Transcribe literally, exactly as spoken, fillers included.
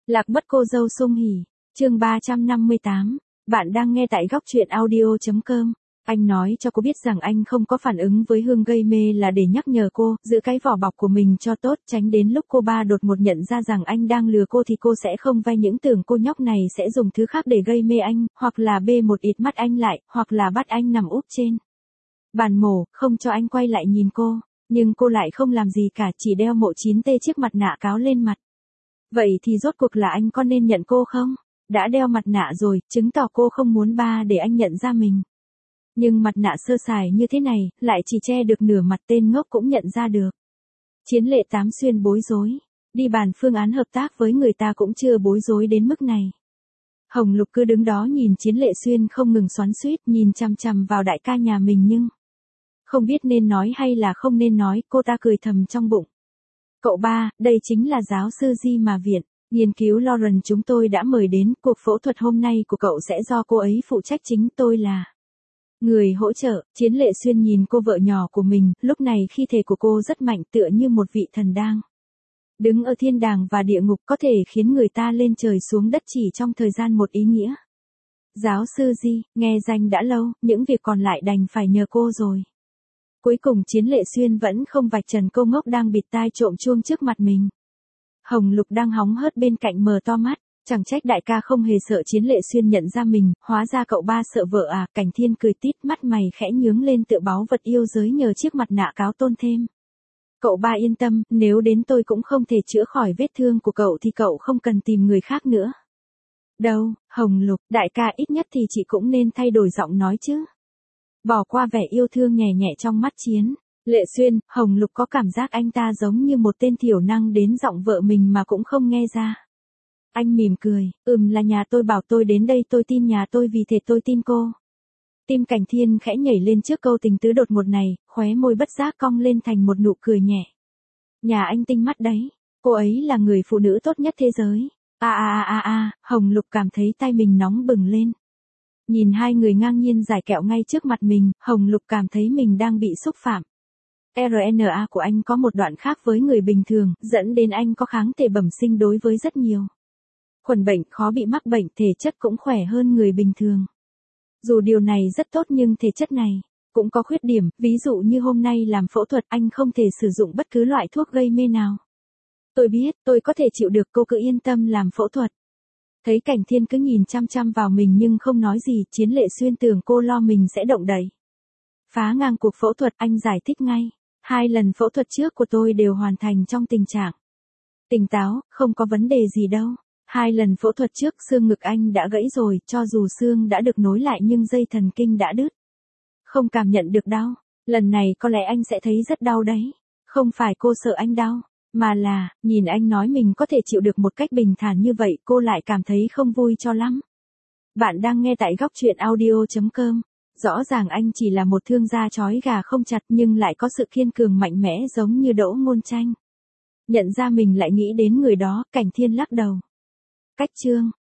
Lạc mất cô dâu sung hỉ, chương ba trăm năm mươi tám, bạn đang nghe tại góc truyện audio chấm com. Anh nói cho cô biết rằng anh không có phản ứng với Hương gây mê là để nhắc nhở cô, giữ cái vỏ bọc của mình cho tốt, tránh đến lúc cô ba đột ngột nhận ra rằng anh đang lừa cô thì cô sẽ không vay những tưởng cô nhóc này sẽ dùng thứ khác để gây mê anh, hoặc là bê một ít mắt anh lại, hoặc là bắt anh nằm úp trên bàn mổ, không cho anh quay lại nhìn cô. Nhưng cô lại không làm gì cả, chỉ đeo mộ chín tê chiếc mặt nạ cáo lên mặt. Vậy thì rốt cuộc là anh có nên nhận cô không? Đã đeo mặt nạ rồi, chứng tỏ cô không muốn ba để anh nhận ra mình. Nhưng mặt nạ sơ sài như thế này, lại chỉ che được nửa mặt, tên ngốc cũng nhận ra được. Chiến Lệ Tám Xuyên bối rối. Đi bàn phương án hợp tác với người ta cũng chưa bối rối đến mức này. Hồng Lục cứ đứng đó nhìn Chiến Lệ Xuyên không ngừng xoắn xuýt, nhìn chằm chằm vào đại ca nhà mình nhưng không biết nên nói hay là không nên nói, cô ta cười thầm trong bụng. Cậu ba, đây chính là giáo sư Di mà viện nghiên cứu Lauren chúng tôi đã mời đến, cuộc phẫu thuật hôm nay của cậu sẽ do cô ấy phụ trách, chính tôi là người hỗ trợ. Chiến Lệ Xuyên nhìn cô vợ nhỏ của mình, lúc này khí thể của cô rất mạnh, tựa như một vị thần đang đứng ở thiên đàng và địa ngục, có thể khiến người ta lên trời xuống đất chỉ trong thời gian một ý nghĩa. Giáo sư Di, nghe danh đã lâu, những việc còn lại đành phải nhờ cô rồi. Cuối cùng Chiến Lệ Xuyên vẫn không vạch trần cô ngốc đang bịt tai trộm chuông trước mặt mình. Hồng Lục đang hóng hớt bên cạnh mở to mắt, chẳng trách đại ca không hề sợ Chiến Lệ Xuyên nhận ra mình, hóa ra cậu ba sợ vợ à. Cảnh Thiên cười tít, mắt mày khẽ nhướng lên tựa báu vật yêu giới nhờ chiếc mặt nạ cáo tôn thêm. Cậu ba yên tâm, nếu đến tôi cũng không thể chữa khỏi vết thương của cậu thì cậu không cần tìm người khác nữa. Đâu, Hồng Lục, đại ca ít nhất thì chị cũng nên thay đổi giọng nói chứ. Bỏ qua vẻ yêu thương nhẹ nhẹ trong mắt Chiến Lệ Xuyên, Hồng Lục có cảm giác anh ta giống như một tên thiểu năng đến giọng vợ mình mà cũng không nghe ra. Anh mỉm cười, ừm là nhà tôi bảo tôi đến đây, tôi tin nhà tôi vì thế tôi tin cô. Tim Cảnh Thiên khẽ nhảy lên trước câu tình tứ đột ngột này, khóe môi bất giác cong lên thành một nụ cười nhẹ. Nhà anh tinh mắt đấy, cô ấy là người phụ nữ tốt nhất thế giới. A a a a, Hồng Lục cảm thấy tay mình nóng bừng lên. Nhìn hai người ngang nhiên giải kẹo ngay trước mặt mình, Hồng Lục cảm thấy mình đang bị xúc phạm. rờ en a của anh có một đoạn khác với người bình thường, dẫn đến anh có kháng thể bẩm sinh đối với rất nhiều khuẩn bệnh, khó bị mắc bệnh, thể chất cũng khỏe hơn người bình thường. Dù điều này rất tốt nhưng thể chất này cũng có khuyết điểm, ví dụ như hôm nay làm phẫu thuật anh không thể sử dụng bất cứ loại thuốc gây mê nào. Tôi biết, tôi có thể chịu được, cô cứ yên tâm làm phẫu thuật. Thấy Cảnh Thiên cứ nhìn chăm chăm vào mình nhưng không nói gì, Chiến Lệ Xuyên tưởng cô lo mình sẽ động đậy phá ngang cuộc phẫu thuật, anh giải thích ngay. Hai lần phẫu thuật trước của tôi đều hoàn thành trong tình trạng tỉnh táo, không có vấn đề gì đâu. Hai lần phẫu thuật trước xương ngực anh đã gãy rồi, cho dù xương đã được nối lại nhưng dây thần kinh đã đứt, không cảm nhận được đau. Lần này có lẽ anh sẽ thấy rất đau đấy. Không phải cô sợ anh đau, mà là, nhìn anh nói mình có thể chịu được một cách bình thản như vậy, cô lại cảm thấy không vui cho lắm. Bạn đang nghe tại góc truyện audio chấm com. Rõ ràng anh chỉ là một thương gia trói gà không chặt nhưng lại có sự kiên cường mạnh mẽ giống như Đỗ Ngôn Tranh. Nhận ra mình lại nghĩ đến người đó, Cảnh Thiên lắc đầu. Cách chương